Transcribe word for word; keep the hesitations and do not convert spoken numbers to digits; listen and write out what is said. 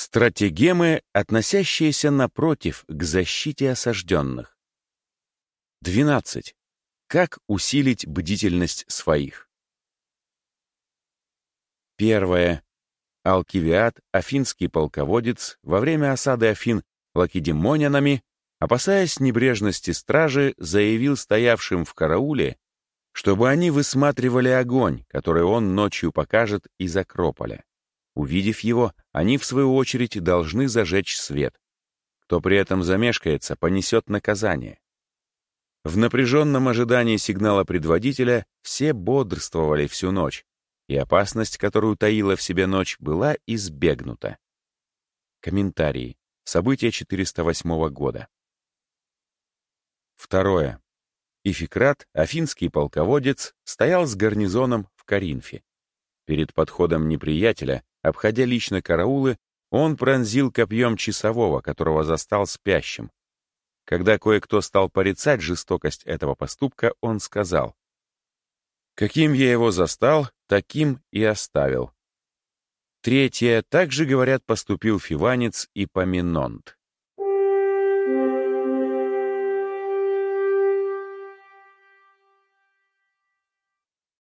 Стратегемы, относящиеся, напротив, к защите осажденных. двенадцать. Как усилить бдительность своих? Первое. Алкивиад, афинский полководец, во время осады Афин лакедемонянами, опасаясь небрежности стражи, заявил стоявшим в карауле, чтобы они высматривали огонь, который он ночью покажет из Акрополя. Увидев его, они, в свою очередь, должны зажечь свет. Кто при этом замешкается, понесет наказание. В напряженном ожидании сигнала предводителя все бодрствовали всю ночь, и опасность, которую таила в себе ночь, была избегнута. Комментарии. События четыреста восьмого года. Второе. Ификрат, афинский полководец, стоял с гарнизоном в Коринфе. Перед подходом неприятеля, обходя лично караулы, он пронзил копьем часового, которого застал спящим. Когда кое-кто стал порицать жестокость этого поступка, он сказал: «Каким я его застал, таким и оставил». Третье. Также, говорят, поступил Фиванец и Поминонт.